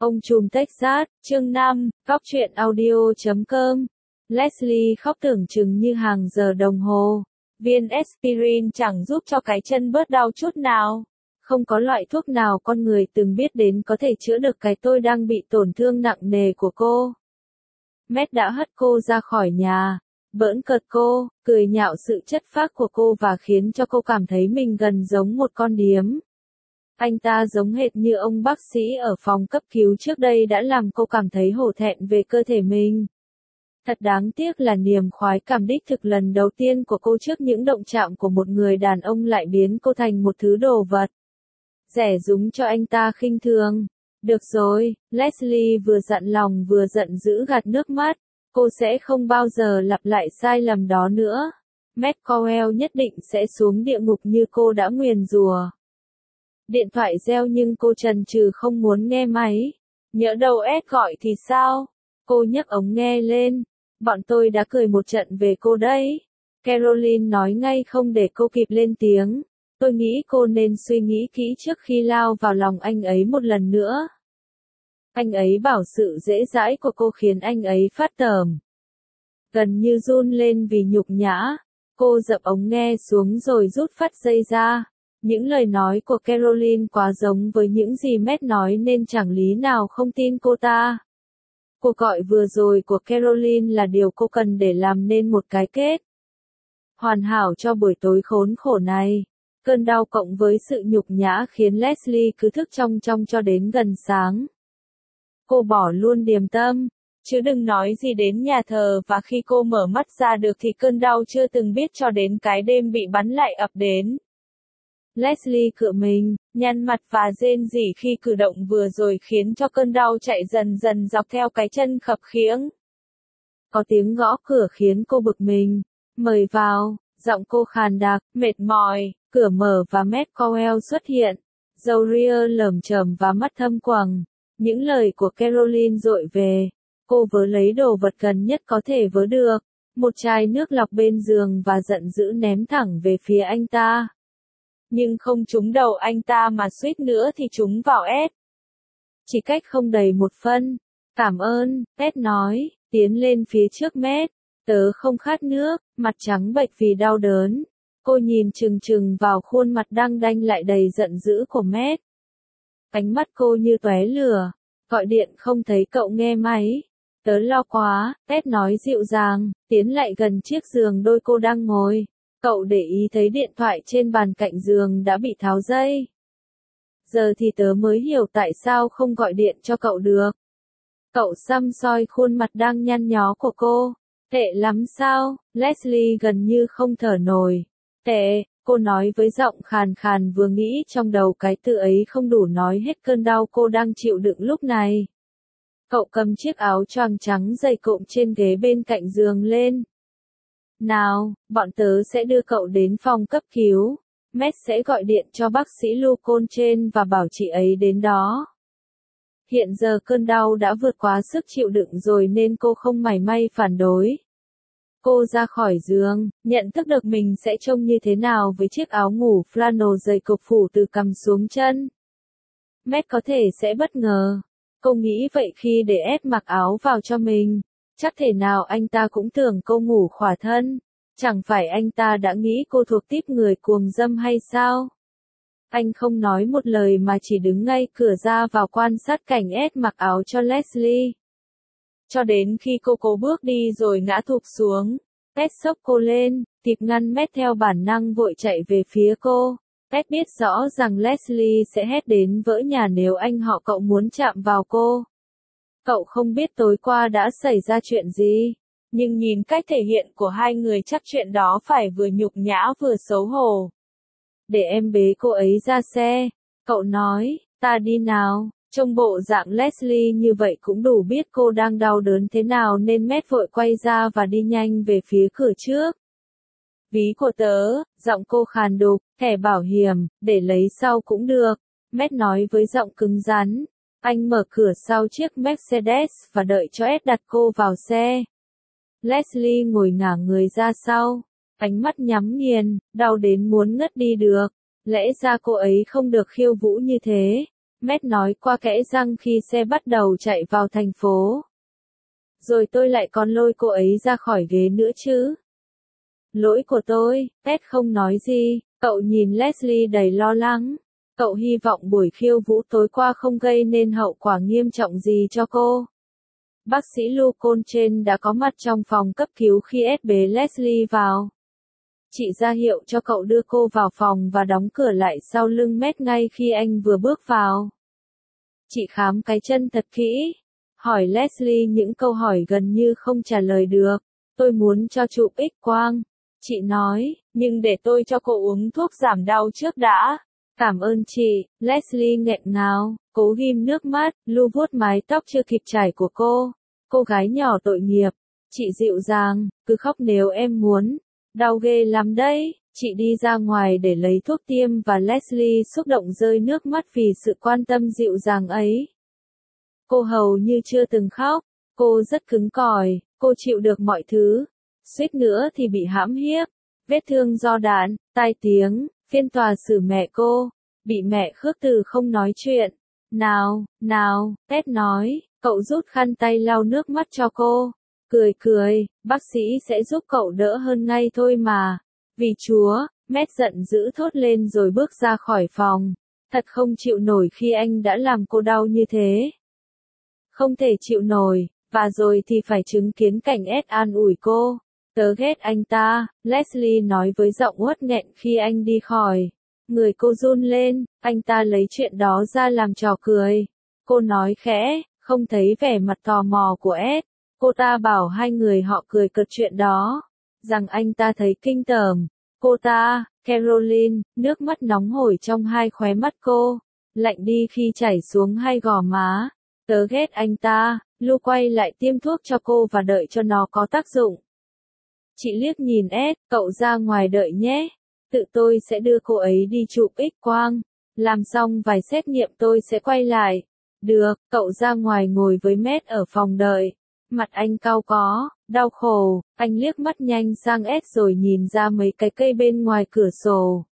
Ông trùm Texas, chương 5, góc truyện audio.com. Leslie khóc tưởng chừng như hàng giờ đồng hồ. Viên aspirin chẳng giúp cho cái chân bớt đau chút nào. Không có loại thuốc nào con người từng biết đến có thể chữa được cái tôi đang bị tổn thương nặng nề của cô. Matt đã hất cô ra khỏi nhà, bỡn cợt cô, cười nhạo sự chất phác của cô và khiến cho cô cảm thấy mình gần giống một con điếm. Anh ta giống hệt như ông bác sĩ ở phòng cấp cứu trước đây đã làm cô cảm thấy hổ thẹn về cơ thể mình. Thật đáng tiếc là niềm khoái cảm đích thực lần đầu tiên của cô trước những động chạm của một người đàn ông lại biến cô thành một thứ đồ vật rẻ rúng cho anh ta khinh thường. Được rồi, Leslie vừa dặn lòng vừa giận dữ gạt nước mắt. Cô sẽ không bao giờ lặp lại sai lầm đó nữa. Matt Cowell nhất định sẽ xuống địa ngục như cô đã nguyền rủa. Điện thoại reo nhưng cô chần chừ không muốn nghe máy. Nhỡ đâu Ed gọi thì sao? Cô nhấc ống nghe lên. Bọn tôi đã cười một trận về cô đấy. Caroline nói ngay không để cô kịp lên tiếng. Tôi nghĩ cô nên suy nghĩ kỹ trước khi lao vào lòng anh ấy một lần nữa. Anh ấy bảo sự dễ dãi của cô khiến anh ấy phát tởm. Gần như run lên vì nhục nhã. Cô dập ống nghe xuống rồi rút phát dây ra. Những lời nói của Caroline quá giống với những gì Matt nói nên chẳng lý nào không tin cô ta. Cuộc gọi vừa rồi của Caroline là điều cô cần để làm nên một cái kết hoàn hảo cho buổi tối khốn khổ này. Cơn đau cộng với sự nhục nhã khiến Leslie cứ thức trong cho đến gần sáng. Cô bỏ luôn điềm tâm, chứ đừng nói gì đến nhà thờ, và khi cô mở mắt ra được thì cơn đau chưa từng biết cho đến cái đêm bị bắn lại ập đến. Leslie cựa mình, nhăn mặt và rên rỉ khi cử động vừa rồi khiến cho cơn đau chạy dần dần dọc theo cái chân khập khiễng. Có tiếng gõ cửa khiến cô bực mình. Mời vào, giọng cô khàn đặc, mệt mỏi, cửa mở và Matt Cowell xuất hiện. Râu ria lởm chởm và mắt thâm quầng. Những lời của Caroline dội về. Cô vớ lấy đồ vật gần nhất có thể vớ được. Một chai nước lọc bên giường và giận dữ ném thẳng về phía anh ta. Nhưng không trúng đầu anh ta mà suýt nữa thì trúng vào Ed. Chỉ cách không đầy một phân. Cảm ơn, Ed nói, tiến lên phía trước Matt. Tớ không khát nước, mặt trắng bệch vì đau đớn. Cô nhìn chừng chừng vào khuôn mặt đang đanh lại đầy giận dữ của Matt. Ánh mắt cô như tóe lửa. Gọi điện không thấy cậu nghe máy. Tớ lo quá, Ed nói dịu dàng, tiến lại gần chiếc giường đôi cô đang ngồi. Cậu để ý thấy điện thoại trên bàn cạnh giường đã bị tháo dây. Giờ thì tớ mới hiểu tại sao không gọi điện cho cậu được. Cậu săm soi khuôn mặt đang nhăn nhó của cô. Tệ lắm sao? Leslie gần như không thở nổi. Tệ, cô nói với giọng khàn khàn vừa nghĩ trong đầu cái từ ấy không đủ nói hết cơn đau cô đang chịu đựng lúc này. Cậu cầm chiếc áo choàng trắng dày cộm trên ghế bên cạnh giường lên. Nào, bọn tớ sẽ đưa cậu đến phòng cấp cứu. Matt sẽ gọi điện cho bác sĩ Lucon trên và bảo chị ấy đến đó. Hiện giờ cơn đau đã vượt quá sức chịu đựng rồi nên cô không mảy may phản đối. Cô ra khỏi giường, nhận thức được mình sẽ trông như thế nào với chiếc áo ngủ flannel dày cộc phủ từ cằm xuống chân. Matt có thể sẽ bất ngờ. Cô nghĩ vậy khi để Ed mặc áo vào cho mình. Chắc thể nào anh ta cũng tưởng cô ngủ khỏa thân. Chẳng phải anh ta đã nghĩ cô thuộc típ người cuồng dâm hay sao? Anh không nói một lời mà chỉ đứng ngay cửa ra vào quan sát cảnh Ed mặc áo cho Leslie. Cho đến khi cô cố bước đi rồi ngã thụp xuống, Ed xốc cô lên, kịp ngăn Matt theo bản năng vội chạy về phía cô. Ed biết rõ rằng Leslie sẽ hét đến vỡ nhà nếu anh họ cậu muốn chạm vào cô. Cậu không biết tối qua đã xảy ra chuyện gì, nhưng nhìn cách thể hiện của hai người chắc chuyện đó phải vừa nhục nhã vừa xấu hổ. Để em bế cô ấy ra xe, cậu nói, ta đi nào. Trông bộ dạng Leslie như vậy cũng đủ biết cô đang đau đớn thế nào nên Matt vội quay ra và đi nhanh về phía cửa trước. Ví của tớ, giọng cô khàn đục, thẻ bảo hiểm, để lấy sau cũng được. Matt nói với giọng cứng rắn. Anh mở cửa sau chiếc Mercedes và đợi cho Ed đặt cô vào xe. Leslie ngồi ngả người ra sau, ánh mắt nhắm nghiền, đau đến muốn ngất đi được. Lẽ ra cô ấy không được khiêu vũ như thế. Matt nói qua kẽ răng khi xe bắt đầu chạy vào thành phố. Rồi tôi lại còn lôi cô ấy ra khỏi ghế nữa chứ. Lỗi của tôi, Ted không nói gì, cậu nhìn Leslie đầy lo lắng. Cậu hy vọng buổi khiêu vũ tối qua không gây nên hậu quả nghiêm trọng gì cho cô. Bác sĩ Lucon trên đã có mặt trong phòng cấp cứu khi Ed bế Leslie vào. Chị ra hiệu cho cậu đưa cô vào phòng và đóng cửa lại sau lưng Matt ngay khi anh vừa bước vào. Chị khám cái chân thật kỹ. Hỏi Leslie những câu hỏi gần như không trả lời được. Tôi muốn cho chụp X-quang. Chị nói, nhưng để tôi cho cô uống thuốc giảm đau trước đã. Cảm ơn chị, Leslie nghẹn ngào, cố ghim nước mắt, lu vuốt mái tóc chưa kịp chải của cô. Cô gái nhỏ tội nghiệp. Chị dịu dàng, cứ khóc nếu em muốn. Đau ghê lắm đấy. Chị đi ra ngoài để lấy thuốc tiêm và Leslie xúc động rơi nước mắt vì sự quan tâm dịu dàng ấy. Cô hầu như chưa từng khóc. Cô rất cứng cỏi, cô chịu được mọi thứ. Suýt nữa thì bị hãm hiếp. Vết thương do đạn, tai tiếng, phiên tòa xử mẹ cô. Bị mẹ khước từ không nói chuyện. Nào, Ted nói, cậu rút khăn tay lau nước mắt cho cô. Cười, bác sĩ sẽ giúp cậu đỡ hơn ngay thôi mà. Vì Chúa, Matt giận dữ thốt lên rồi bước ra khỏi phòng. Thật không chịu nổi khi anh đã làm cô đau như thế. Không thể chịu nổi, và rồi thì phải chứng kiến cảnh Ed an ủi cô. Tớ ghét anh ta, Leslie nói với giọng uất nghẹn khi anh đi khỏi. Người cô run lên, anh ta lấy chuyện đó ra làm trò cười. Cô nói khẽ, không thấy vẻ mặt tò mò của Ed. Cô ta bảo hai người họ cười cợt chuyện đó. Rằng anh ta thấy kinh tởm. Cô ta, Caroline, nước mắt nóng hổi trong hai khóe mắt cô. Lạnh đi khi chảy xuống hai gò má. Tớ ghét anh ta, Lu quay lại tiêm thuốc cho cô và đợi cho nó có tác dụng. Chị liếc nhìn Ed, cậu ra ngoài đợi nhé. Tự tôi sẽ đưa cô ấy đi chụp X-quang. Làm xong vài xét nghiệm tôi sẽ quay lại. Được, cậu ra ngoài ngồi với Matt ở phòng đợi. Mặt anh cau có, đau khổ, anh liếc mắt nhanh sang Ed rồi nhìn ra mấy cái cây bên ngoài cửa sổ.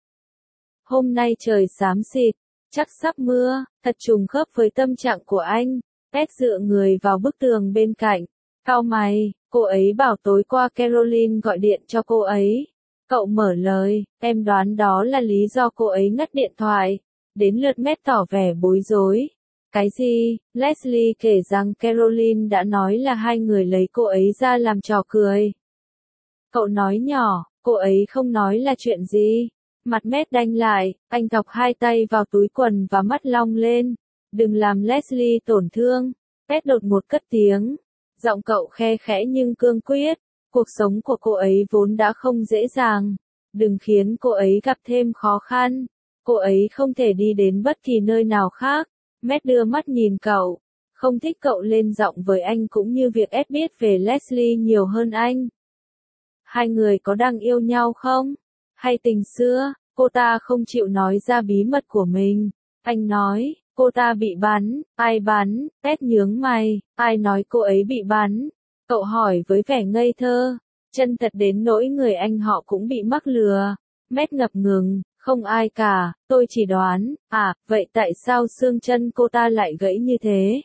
Hôm nay trời xám xịt, chắc sắp mưa, thật trùng khớp với tâm trạng của anh. Ed dựa người vào bức tường bên cạnh. Cau mày, cô ấy bảo tối qua Caroline gọi điện cho cô ấy. Cậu mở lời, em đoán đó là lý do cô ấy ngắt điện thoại. Đến lượt Matt tỏ vẻ bối rối. Cái gì? Leslie kể rằng Caroline đã nói là hai người lấy cô ấy ra làm trò cười. Cậu nói nhỏ, cô ấy không nói là chuyện gì. Mặt Matt đanh lại, anh thọc hai tay vào túi quần và mắt long lên. Đừng làm Leslie tổn thương. Matt đột một cất tiếng. Giọng cậu khe khẽ nhưng cương quyết. Cuộc sống của cô ấy vốn đã không dễ dàng. Đừng khiến cô ấy gặp thêm khó khăn. Cô ấy không thể đi đến bất kỳ nơi nào khác. Matt đưa mắt nhìn cậu. Không thích cậu lên giọng với anh cũng như việc Ed biết về Leslie nhiều hơn anh. Hai người có đang yêu nhau không? Hay tình xưa? Cô ta không chịu nói ra bí mật của mình. Anh nói, cô ta bị bắn. Ai bắn? Ed nhướng mày. Ai nói cô ấy bị bắn? Cậu hỏi với vẻ ngây thơ. Chân thật đến nỗi người anh họ cũng bị mắc lừa. Matt ngập ngừng. Không ai cả, tôi chỉ đoán. Vậy tại sao xương chân cô ta lại gãy như thế?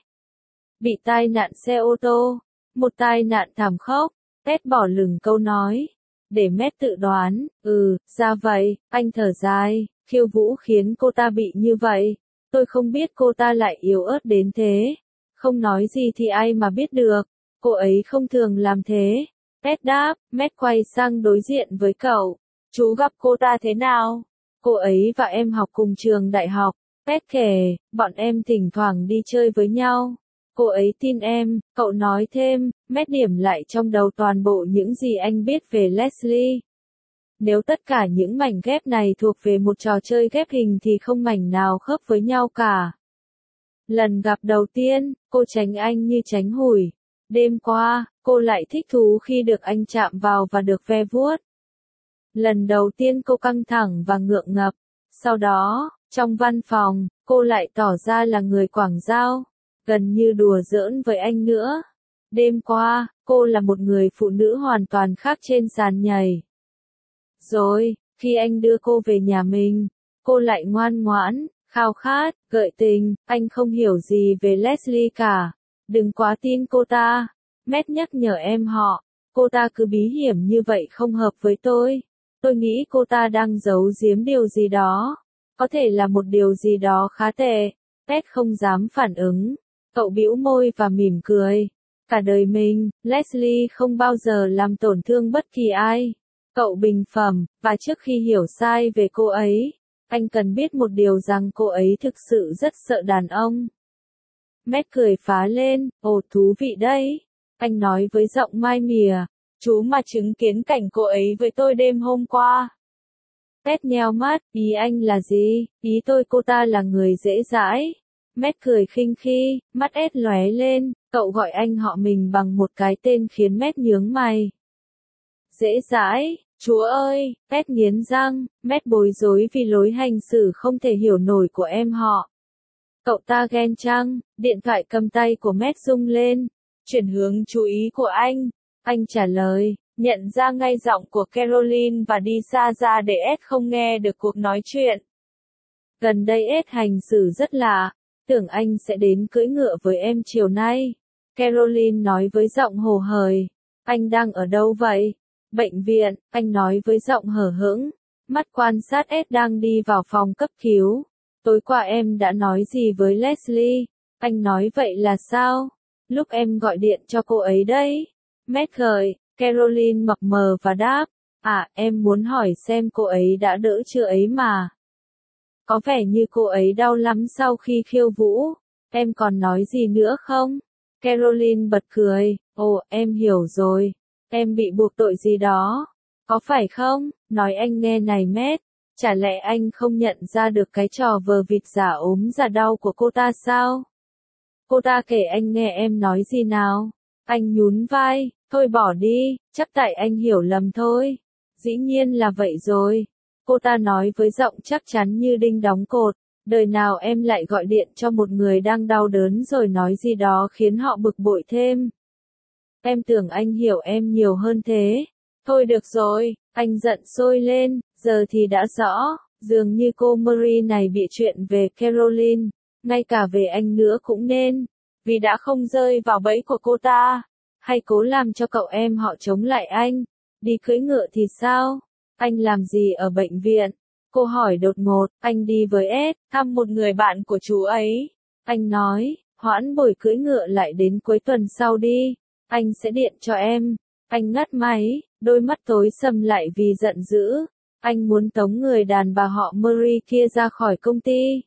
Bị tai nạn xe ô tô. Một tai nạn thảm khốc. Ted bỏ lửng câu nói. Để Matt tự đoán. Ra vậy, anh thở dài. Khiêu vũ khiến cô ta bị như vậy. Tôi không biết cô ta lại yếu ớt đến thế. Không nói gì thì ai mà biết được. Cô ấy không thường làm thế. Ted đáp. Matt quay sang đối diện với cậu. Chú gặp cô ta thế nào? Cô ấy và em học cùng trường đại học. Ted kể, bọn em thỉnh thoảng đi chơi với nhau. Cô ấy tin em, cậu nói thêm. Matt điểm lại trong đầu toàn bộ những gì anh biết về Leslie. Nếu tất cả những mảnh ghép này thuộc về một trò chơi ghép hình thì không mảnh nào khớp với nhau cả. Lần gặp đầu tiên, cô tránh anh như tránh hủi. Đêm qua, cô lại thích thú khi được anh chạm vào và được ve vuốt. Lần đầu tiên cô căng thẳng và ngượng ngập. Sau đó, trong văn phòng, cô lại tỏ ra là người quảng giao. Gần như đùa giỡn với anh nữa. Đêm qua, cô là một người phụ nữ hoàn toàn khác trên sàn nhảy. Rồi, khi anh đưa cô về nhà mình, cô lại ngoan ngoãn, khao khát, gợi tình, anh không hiểu gì về Leslie cả. Đừng quá tin cô ta. Matt nhắc nhở em họ. Cô ta cứ bí hiểm như vậy không hợp với tôi. Tôi nghĩ cô ta đang giấu giếm điều gì đó. Có thể là một điều gì đó khá tệ. Matt không dám phản ứng. Cậu bĩu môi và mỉm cười. Cả đời mình, Leslie không bao giờ làm tổn thương bất kỳ ai. Cậu bình phẩm, và trước khi hiểu sai về cô ấy, anh cần biết một điều rằng cô ấy thực sự rất sợ đàn ông. Matt cười phá lên, ồ thú vị đấy. Anh nói với giọng mai mỉa, chú mà chứng kiến cảnh cô ấy với tôi đêm hôm qua. Matt nheo mắt, ý anh là gì? Ý tôi cô ta là người dễ dãi. Matt cười khinh khi, mắt Ed lóe lên, cậu gọi anh họ mình bằng một cái tên khiến Matt nhướng mày. Dễ dãi, chúa ơi, Ed nghiến răng, Matt bối rối vì lối hành xử không thể hiểu nổi của em họ. Cậu ta ghen chăng? Điện thoại cầm tay của Matt rung lên, chuyển hướng chú ý của anh trả lời, nhận ra ngay giọng của Caroline và đi xa ra để Ed không nghe được cuộc nói chuyện. Gần đây Ed hành xử rất lạ. Tưởng anh sẽ đến cưỡi ngựa với em chiều nay. Caroline nói với giọng hồ hởi. Anh đang ở đâu vậy? Bệnh viện, anh nói với giọng hờ hững. Mắt quan sát Ed đang đi vào phòng cấp cứu. Tối qua em đã nói gì với Leslie? Anh nói vậy là sao? Lúc em gọi điện cho cô ấy đấy. Matt gợi, Caroline mập mờ và đáp. À, em muốn hỏi xem cô ấy đã đỡ chưa ấy mà. Có vẻ như cô ấy đau lắm sau khi khiêu vũ. Em còn nói gì nữa không? Caroline bật cười. Ồ, em hiểu rồi. Em bị buộc tội gì đó. Có phải không? Nói anh nghe này Matt. Chả lẽ anh không nhận ra được cái trò vờ vịt giả ốm giả đau của cô ta sao? Cô ta kể anh nghe em nói gì nào? Anh nhún vai. Thôi bỏ đi, chắc tại anh hiểu lầm thôi. Dĩ nhiên là vậy rồi. Cô ta nói với giọng chắc chắn như đinh đóng cột. Đời nào em lại gọi điện cho một người đang đau đớn rồi nói gì đó khiến họ bực bội thêm. Em tưởng anh hiểu em nhiều hơn thế. Thôi được rồi, anh giận sôi lên, giờ thì đã rõ, dường như cô Marie này bị chuyện về Caroline, ngay cả về anh nữa cũng nên, vì đã không rơi vào bẫy của cô ta, hay cố làm cho cậu em họ chống lại anh. Đi cưỡi ngựa thì sao? Anh làm gì ở bệnh viện? Cô hỏi đột ngột, anh đi với Ed, thăm một người bạn của chú ấy. Anh nói, hoãn buổi cưỡi ngựa lại đến cuối tuần sau đi. Anh sẽ điện cho em. Anh ngắt máy, đôi mắt tối sầm lại vì giận dữ. Anh muốn tống người đàn bà họ Marie kia ra khỏi công ty.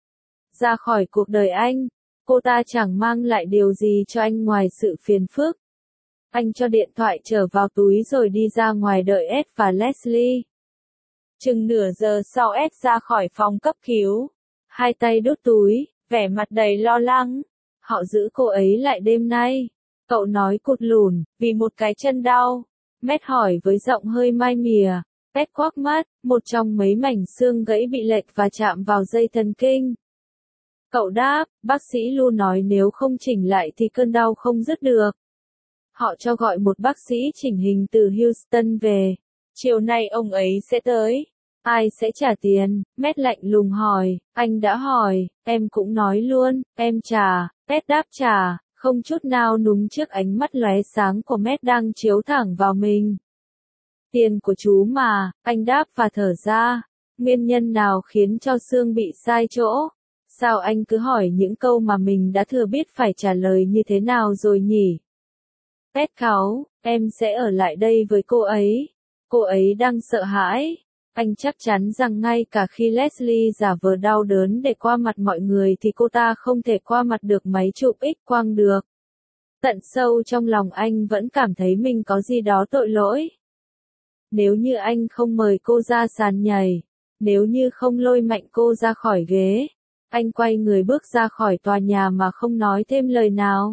Ra khỏi cuộc đời anh. Cô ta chẳng mang lại điều gì cho anh ngoài sự phiền phức. Anh cho điện thoại trở vào túi rồi đi ra ngoài đợi Ed và Leslie. Chừng nửa giờ sau Ed ra khỏi phòng cấp cứu. Hai tay đút túi, vẻ mặt đầy lo lắng. Họ giữ cô ấy lại đêm nay. Cậu nói cụt lùn, vì một cái chân đau. Matt hỏi với giọng hơi mai mỉa. Ed quắc mắt, một trong mấy mảnh xương gãy bị lệch và chạm vào dây thần kinh. Cậu đáp, bác sĩ Lu nói nếu không chỉnh lại thì cơn đau không dứt được. Họ cho gọi một bác sĩ chỉnh hình từ Houston về. Chiều nay ông ấy sẽ tới. Ai sẽ trả tiền? Matt lạnh lùng hỏi. Anh đã hỏi, em cũng nói luôn, em trả. Matt đáp trả, không chút nào núng trước ánh mắt lóe sáng của Matt đang chiếu thẳng vào mình. Tiền của chú mà, anh đáp và thở ra. Nguyên nhân nào khiến cho xương bị sai chỗ? Sao anh cứ hỏi những câu mà mình đã thừa biết phải trả lời như thế nào rồi nhỉ? Matt cáu, em sẽ ở lại đây với cô ấy. Cô ấy đang sợ hãi. Anh chắc chắn rằng ngay cả khi Leslie giả vờ đau đớn để qua mặt mọi người thì cô ta không thể qua mặt được máy chụp X-quang được. Tận sâu trong lòng anh vẫn cảm thấy mình có gì đó tội lỗi. Nếu như anh không mời cô ra sàn nhảy, nếu như không lôi mạnh cô ra khỏi ghế, anh quay người bước ra khỏi tòa nhà mà không nói thêm lời nào.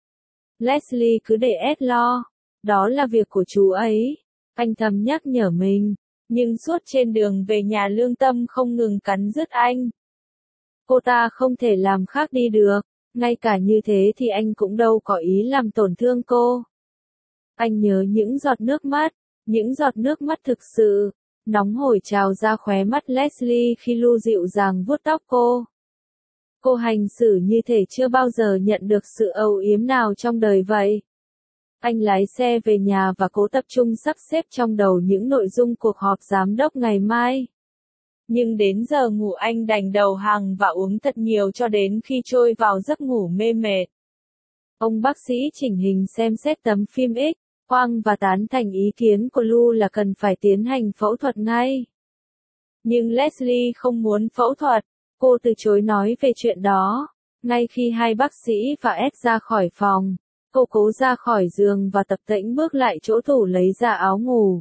Leslie cứ để Ed lo, đó là việc của chú ấy. Anh thầm nhắc nhở mình, nhưng suốt trên đường về nhà lương tâm không ngừng cắn rứt anh. Cô ta không thể làm khác đi được, ngay cả như thế thì anh cũng đâu có ý làm tổn thương cô. Anh nhớ những giọt nước mắt thực sự, Nóng hổi trào ra khóe mắt Leslie khi Lu dịu dàng vuốt tóc cô. Cô hành xử như thể chưa bao giờ nhận được sự âu yếm nào trong đời vậy. Anh lái xe về nhà và cố tập trung sắp xếp trong đầu những nội dung cuộc họp giám đốc ngày mai. Nhưng đến giờ ngủ anh đành đầu hàng và uống thật nhiều cho đến khi trôi vào giấc ngủ mê mệt. Ông bác sĩ chỉnh hình xem xét tấm phim X, quang và tán thành ý kiến của Lu là cần phải tiến hành phẫu thuật ngay. Nhưng Leslie không muốn phẫu thuật, cô từ chối nói về chuyện đó. Ngay khi hai bác sĩ và Ed ra khỏi phòng, cô cố ra khỏi giường và tập tễnh bước lại chỗ tủ lấy ra áo ngủ,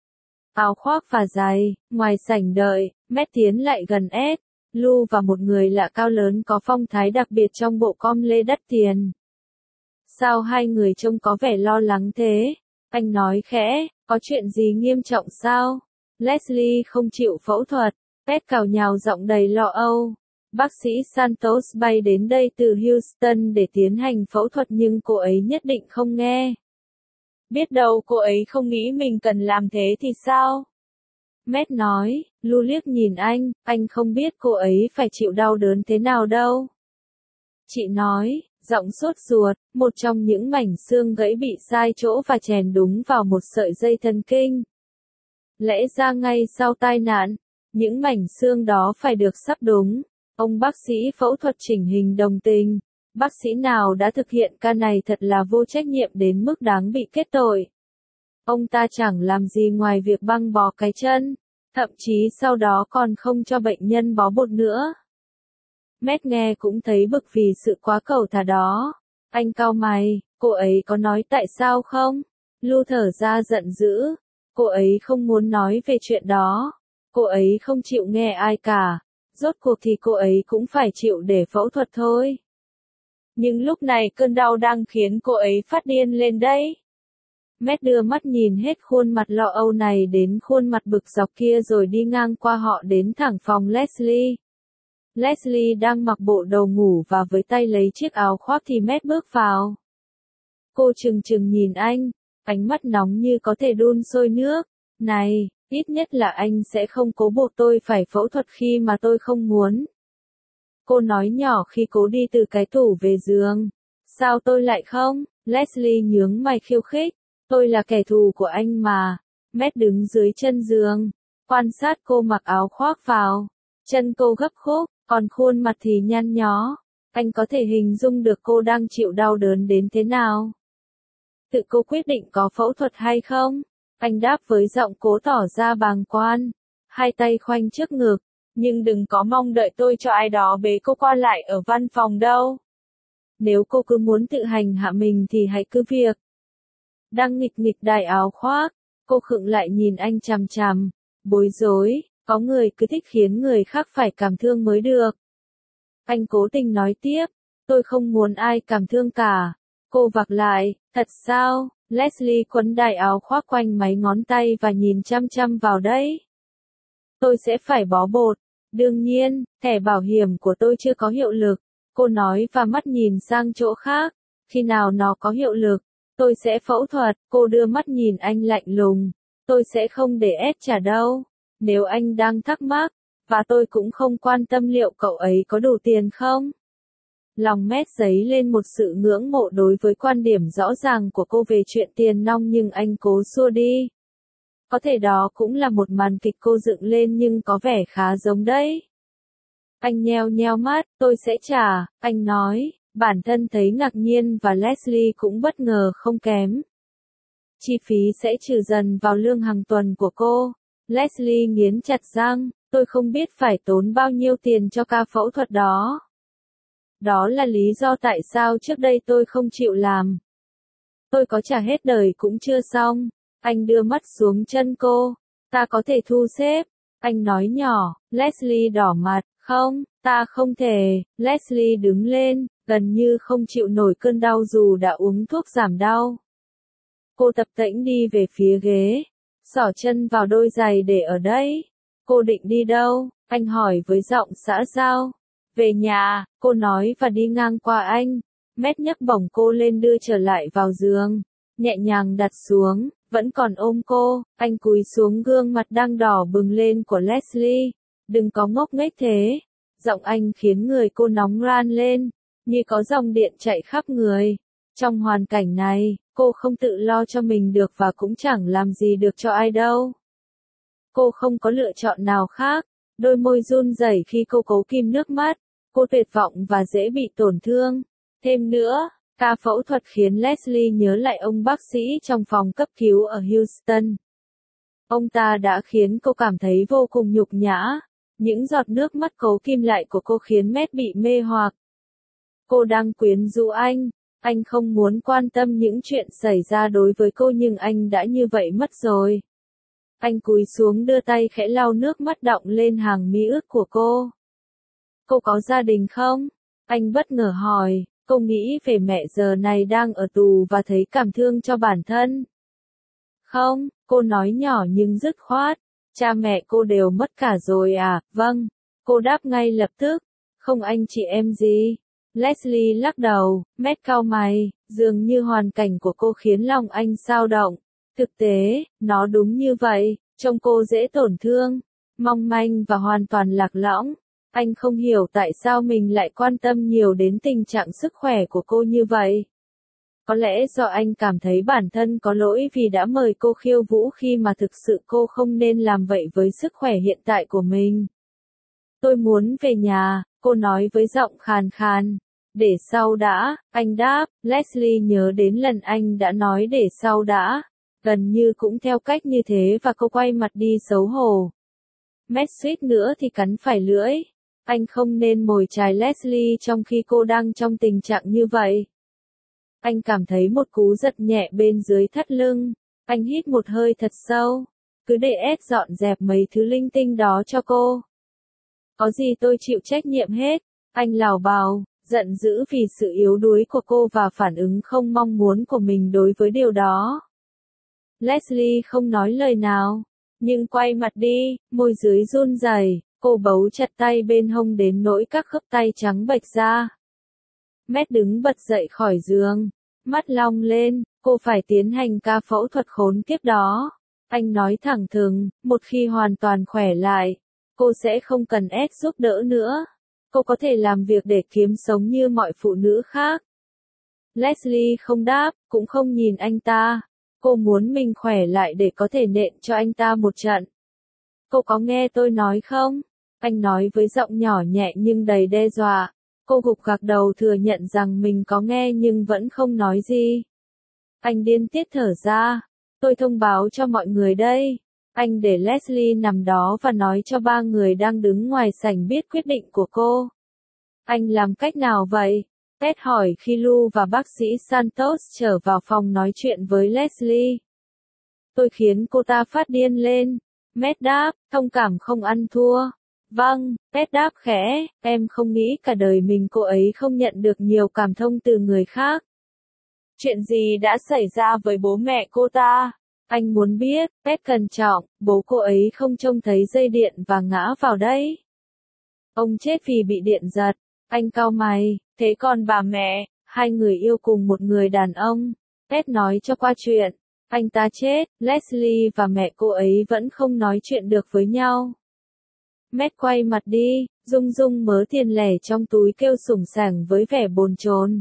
áo khoác và giày. Ngoài sảnh đợi, Matt tiến lại gần Ed, Lu và một người lạ cao lớn có phong thái đặc biệt trong bộ com lê đắt tiền. Sao hai người trông có vẻ lo lắng thế? Anh nói khẽ, có chuyện gì nghiêm trọng sao? Leslie không chịu phẫu thuật. Ed cào nhào giọng đầy lo âu. Bác sĩ Santos bay đến đây từ Houston để tiến hành phẫu thuật nhưng cô ấy nhất định không nghe. Biết đâu cô ấy không nghĩ mình cần làm thế thì sao? Matt nói. Lu liếc nhìn anh không biết cô ấy phải chịu đau đớn thế nào đâu. Chị nói, giọng sốt ruột, một trong những mảnh xương gãy bị sai chỗ và chèn đúng vào một sợi dây thần kinh. Lẽ ra ngay sau tai nạn, những mảnh xương đó phải được sắp đúng. Ông bác sĩ phẫu thuật chỉnh hình đồng tình. Bác sĩ nào đã thực hiện ca này thật là vô trách nhiệm đến mức đáng bị kết tội. Ông ta chẳng làm gì ngoài việc băng bó cái chân, thậm chí sau đó còn không cho bệnh nhân bó bột nữa. Matt nghe cũng thấy bực vì sự quá cẩu thả đó. Anh cau mày, cô ấy có nói tại sao không? Lu thở ra giận dữ. Cô ấy không muốn nói về chuyện đó. Cô ấy không chịu nghe ai cả. Rốt cuộc thì cô ấy cũng phải chịu để phẫu thuật thôi. Nhưng lúc này cơn đau đang khiến cô ấy phát điên lên đấy. Matt đưa mắt nhìn hết khuôn mặt lo âu này đến khuôn mặt bực dọc kia rồi đi ngang qua họ đến thẳng phòng Leslie. Leslie đang mặc bộ đồ ngủ và với tay lấy chiếc áo khoác thì Matt bước vào. Cô trừng trừng nhìn anh, ánh mắt nóng như có thể đun sôi nước. Này, ít nhất là anh sẽ không cố buộc tôi phải phẫu thuật khi mà tôi không muốn. Cô nói nhỏ khi cố đi từ cái tủ về giường. Sao tôi lại không? Leslie nhướng mày khiêu khích. Tôi là kẻ thù của anh mà. Matt đứng dưới chân giường, quan sát cô mặc áo khoác vào. Chân cô gấp khúc, còn khuôn mặt thì nhăn nhó. Anh có thể hình dung được cô đang chịu đau đớn đến thế nào. Tự cô quyết định có phẫu thuật hay không? Anh đáp với giọng cố tỏ ra bàng quan. Hai tay khoanh trước ngực. Nhưng đừng có mong đợi tôi cho ai đó bế cô qua lại ở văn phòng đâu. Nếu cô cứ muốn tự hành hạ mình thì hãy cứ việc. Đang nghịch nghịch đài áo khoác, cô khựng lại nhìn anh chằm chằm, bối rối, có người cứ thích khiến người khác phải cảm thương mới được. Anh cố tình nói tiếp, tôi không muốn ai cảm thương cả. Cô vặc lại, thật sao? Leslie quấn đài áo khoác quanh mấy ngón tay và nhìn chăm chăm vào đấy. Tôi sẽ phải bó bột. Đương nhiên, thẻ bảo hiểm của tôi chưa có hiệu lực. Cô nói và mắt nhìn sang chỗ khác. Khi nào nó có hiệu lực, tôi sẽ phẫu thuật. Cô đưa mắt nhìn anh lạnh lùng. Tôi sẽ không để ép trả đâu. Nếu anh đang thắc mắc, và tôi cũng không quan tâm liệu cậu ấy có đủ tiền không. Lòng Matt dấy lên một sự ngưỡng mộ đối với quan điểm rõ ràng của cô về chuyện tiền nong nhưng anh cố xua đi. Có thể đó cũng là một màn kịch cô dựng lên nhưng có vẻ khá giống đấy. Anh nheo nheo mắt, tôi sẽ trả, anh nói, bản thân thấy ngạc nhiên và Leslie cũng bất ngờ không kém. Chi phí sẽ trừ dần vào lương hàng tuần của cô. Leslie nghiến chặt răng, tôi không biết phải tốn bao nhiêu tiền cho ca phẫu thuật đó. Đó là lý do tại sao trước đây tôi không chịu làm. Tôi có trả hết đời cũng chưa xong. Anh đưa mắt xuống chân cô. Ta có thể thu xếp. Anh nói nhỏ. Leslie đỏ mặt. Không, ta không thể. Leslie đứng lên, gần như không chịu nổi cơn đau dù đã uống thuốc giảm đau. Cô tập tễnh đi về phía ghế. Xỏ chân vào đôi giày để ở đây. Cô định đi đâu? Anh hỏi với giọng xã giao. Về nhà, cô nói và đi ngang qua anh. Matt nhấc bổng cô lên đưa trở lại vào giường. nhẹ nhàng đặt xuống, vẫn còn ôm cô, anh cúi xuống gương mặt đang đỏ bừng lên của Leslie. Đừng có ngốc nghếch thế. Giọng anh khiến người cô nóng ran lên, như có dòng điện chạy khắp người. Trong hoàn cảnh này, cô không tự lo cho mình được và cũng chẳng làm gì được cho ai đâu. Cô không có lựa chọn nào khác. Đôi môi run rẩy khi cô cố kìm nước mắt. Cô tuyệt vọng và dễ bị tổn thương. Thêm nữa, ca phẫu thuật khiến Leslie nhớ lại ông bác sĩ trong phòng cấp cứu ở Houston. Ông ta đã khiến cô cảm thấy vô cùng nhục nhã. Những giọt nước mắt cố kìm lại của cô khiến Matt bị mê hoặc. Cô đang quyến rũ anh không muốn quan tâm những chuyện xảy ra đối với cô nhưng anh đã như vậy mất rồi. Anh cúi xuống đưa tay khẽ lau nước mắt đọng lên hàng mi ướt của cô. Cô có gia đình không? Anh bất ngờ hỏi, cô nghĩ về mẹ giờ này đang ở tù và thấy cảm thương cho bản thân. Không, cô nói nhỏ nhưng dứt khoát. Cha mẹ cô đều mất cả rồi à? Vâng. Cô đáp ngay lập tức. Không anh chị em gì? Leslie lắc đầu, Matt cau mày, dường như hoàn cảnh của cô khiến lòng anh xao động. Thực tế, nó đúng như vậy, trông cô dễ tổn thương, mong manh và hoàn toàn lạc lõng. Anh không hiểu tại sao mình lại quan tâm nhiều đến tình trạng sức khỏe của cô như vậy. Có lẽ do anh cảm thấy bản thân có lỗi vì đã mời cô khiêu vũ khi mà thực sự cô không nên làm vậy với sức khỏe hiện tại của mình. Tôi muốn về nhà, cô nói với giọng khàn khàn. Để sau đã, anh đáp. Leslie nhớ đến lần anh đã nói để sau đã. Gần như cũng theo cách như thế và cô quay mặt đi xấu hổ. Matt suýt nữa thì cắn phải lưỡi. Anh không nên mồi chài Leslie trong khi cô đang trong tình trạng như vậy. Anh cảm thấy một cú giật nhẹ bên dưới thắt lưng. Anh hít một hơi thật sâu. Cứ để Ed dọn dẹp mấy thứ linh tinh đó cho cô. Có gì tôi chịu trách nhiệm hết. Anh lảo bào, giận dữ vì sự yếu đuối của cô và phản ứng không mong muốn của mình đối với điều đó. Leslie không nói lời nào, nhưng quay mặt đi, môi dưới run rẩy, cô bấu chặt tay bên hông đến nỗi các khớp tay trắng bệch ra. Matt đứng bật dậy khỏi giường, mắt long lên, cô phải tiến hành ca phẫu thuật khốn kiếp đó. Anh nói thẳng thừng, một khi hoàn toàn khỏe lại, cô sẽ không cần Ed giúp đỡ nữa. Cô có thể làm việc để kiếm sống như mọi phụ nữ khác. Leslie không đáp, cũng không nhìn anh ta. Cô muốn mình khỏe lại để có thể nện cho anh ta một trận. Cô có nghe tôi nói không? Anh nói với giọng nhỏ nhẹ nhưng đầy đe dọa. Cô gục gạc đầu thừa nhận rằng mình có nghe nhưng vẫn không nói gì. Anh điên tiết thở ra. Tôi thông báo cho mọi người đây. Anh để Leslie nằm đó và nói cho 3 người đang đứng ngoài sảnh biết quyết định của cô. Anh làm cách nào vậy? Ted hỏi khi Lou và bác sĩ Santos trở vào phòng nói chuyện với Leslie. Tôi khiến cô ta phát điên lên. Matt đáp, thông cảm không ăn thua. Vâng, Ted đáp khẽ, em không nghĩ cả đời mình cô ấy không nhận được nhiều cảm thông từ người khác. Chuyện gì đã xảy ra với bố mẹ cô ta? Anh muốn biết, Ted cẩn trọng, bố cô ấy không trông thấy dây điện và ngã vào đấy. Ông chết vì bị điện giật. Anh cau mày, thế còn bà mẹ, 2 người yêu cùng một người đàn ông. Ted nói cho qua chuyện. Anh ta chết, Leslie và mẹ cô ấy vẫn không nói chuyện được với nhau. Matt quay mặt đi, rung rung mớ tiền lẻ trong túi kêu sủng sảng với vẻ bồn chồn.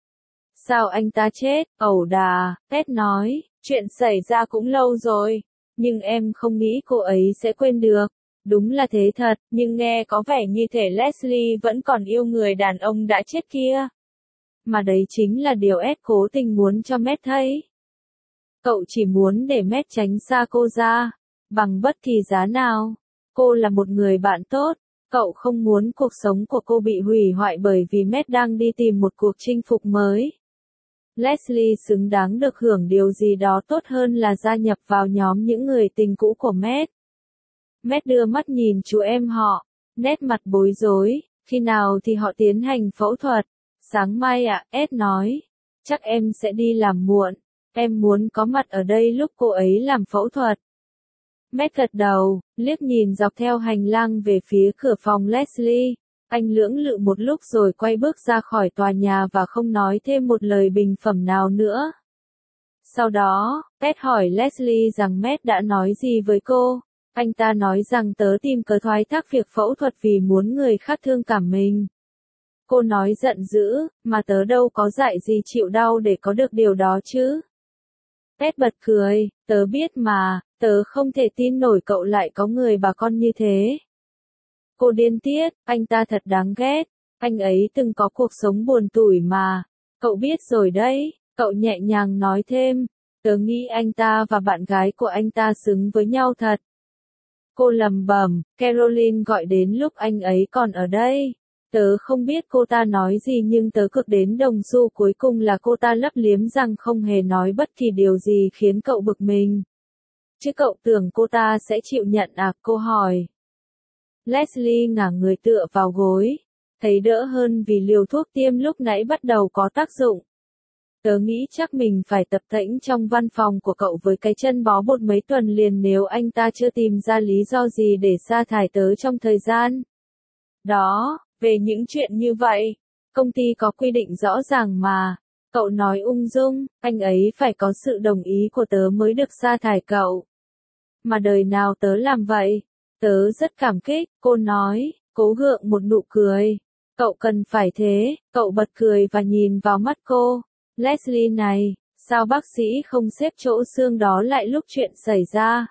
Sao anh ta chết? Ẩu đà, Ted nói, chuyện xảy ra cũng lâu rồi, nhưng em không nghĩ cô ấy sẽ quên được. Đúng là thế thật, nhưng nghe có vẻ như thể Leslie vẫn còn yêu người đàn ông đã chết kia. Mà đấy chính là điều Ed cố tình muốn cho Matt thấy. Cậu chỉ muốn để Matt tránh xa cô ra, bằng bất kỳ giá nào. Cô là một người bạn tốt, cậu không muốn cuộc sống của cô bị hủy hoại bởi vì Matt đang đi tìm một cuộc chinh phục mới. Leslie xứng đáng được hưởng điều gì đó tốt hơn là gia nhập vào nhóm những người tình cũ của Matt. Matt đưa mắt nhìn chú em họ, nét mặt bối rối, khi nào thì họ tiến hành phẫu thuật? Sáng mai ạ, Ed nói. Chắc em sẽ đi làm muộn, em muốn có mặt ở đây lúc cô ấy làm phẫu thuật. Matt gật đầu, liếc nhìn dọc theo hành lang về phía cửa phòng Leslie. Anh lưỡng lự một lúc rồi quay bước ra khỏi tòa nhà và không nói thêm một lời bình phẩm nào nữa. Sau đó, Pet hỏi Leslie rằng Matt đã nói gì với cô. Anh ta nói rằng tớ tìm cớ thoái thác việc phẫu thuật vì muốn người khác thương cảm mình. Cô nói giận dữ, mà tớ đâu có dạy gì chịu đau để có được điều đó chứ. Pet bật cười, tớ biết mà, tớ không thể tin nổi cậu lại có người bà con như thế. Cô điên tiết, anh ta thật đáng ghét, anh ấy từng có cuộc sống buồn tủi mà. Cậu biết rồi đấy, cậu nhẹ nhàng nói thêm, tớ nghĩ anh ta và bạn gái của anh ta xứng với nhau thật. Cô lầm bầm, Caroline gọi đến lúc anh ấy còn ở đây. Tớ không biết cô ta nói gì nhưng tớ cực đến đồng xu cuối cùng là cô ta lấp liếm rằng không hề nói bất kỳ điều gì khiến cậu bực mình. Chứ cậu tưởng cô ta sẽ chịu nhận à? Cô hỏi. Leslie ngả người tựa vào gối. Thấy đỡ hơn vì liều thuốc tiêm lúc nãy bắt đầu có tác dụng. Tớ nghĩ chắc mình phải tập tễnh trong văn phòng của cậu với cái chân bó bột mấy tuần liền nếu anh ta chưa tìm ra lý do gì để sa thải tớ trong thời gian. Đó, về những chuyện như vậy, công ty có quy định rõ ràng mà. Cậu nói ung dung, anh ấy phải có sự đồng ý của tớ mới được sa thải cậu. Mà đời nào tớ làm vậy? Tớ rất cảm kích, cô nói, cố gượng một nụ cười. Cậu cần phải thế, cậu bật cười và nhìn vào mắt cô. Leslie này, sao bác sĩ không xếp chỗ xương đó lại lúc chuyện xảy ra?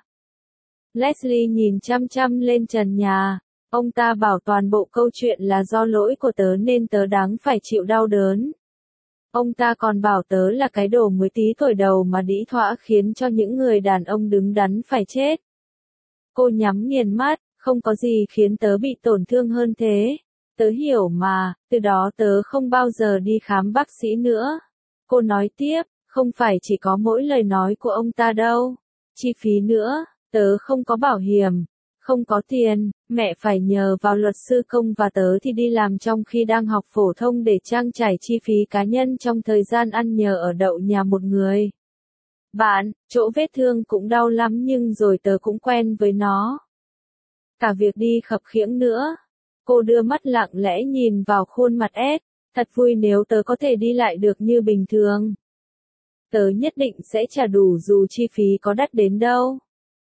Leslie nhìn chăm chăm lên trần nhà. Ông ta bảo toàn bộ câu chuyện là do lỗi của tớ nên tớ đáng phải chịu đau đớn. Ông ta còn bảo tớ là cái đồ mới tí tuổi đầu mà đĩ thỏa khiến cho những người đàn ông đứng đắn phải chết. Cô nhắm nghiền mắt, không có gì khiến tớ bị tổn thương hơn thế. Tớ hiểu mà, từ đó tớ không bao giờ đi khám bác sĩ nữa. Cô nói tiếp, không phải chỉ có mỗi lời nói của ông ta đâu. Chi phí nữa, tớ không có bảo hiểm, không có tiền, mẹ phải nhờ vào luật sư công và tớ thì đi làm trong khi đang học phổ thông để trang trải chi phí cá nhân trong thời gian ăn nhờ ở đậu nhà một người. Bạn, chỗ vết thương cũng đau lắm nhưng rồi tớ cũng quen với nó. Cả việc đi khập khiễng nữa. Cô đưa mắt lặng lẽ nhìn vào khuôn mặt Ed. Thật vui nếu tớ có thể đi lại được như bình thường. Tớ nhất định sẽ trả đủ dù chi phí có đắt đến đâu.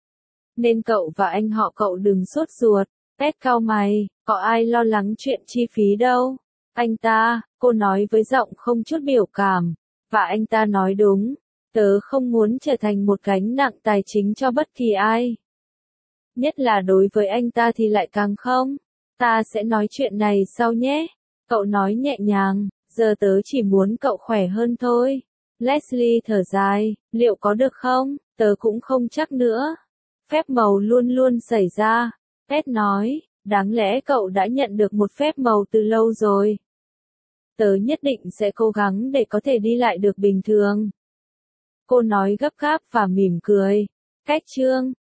Nên cậu và anh họ cậu đừng sốt ruột. Ed cau mày, có ai lo lắng chuyện chi phí đâu. Anh ta, cô nói với giọng không chút biểu cảm. Và anh ta nói đúng. Tớ không muốn trở thành một gánh nặng tài chính cho bất kỳ ai. Nhất là đối với anh ta thì lại càng không. Ta sẽ nói chuyện này sau nhé. Cậu nói nhẹ nhàng, giờ tớ chỉ muốn cậu khỏe hơn thôi. Leslie thở dài, liệu có được không? Tớ cũng không chắc nữa. Phép màu luôn luôn xảy ra. Ed nói, đáng lẽ cậu đã nhận được một phép màu từ lâu rồi. Tớ nhất định sẽ cố gắng để có thể đi lại được bình thường. Cô nói gấp gáp và mỉm cười. Cách chương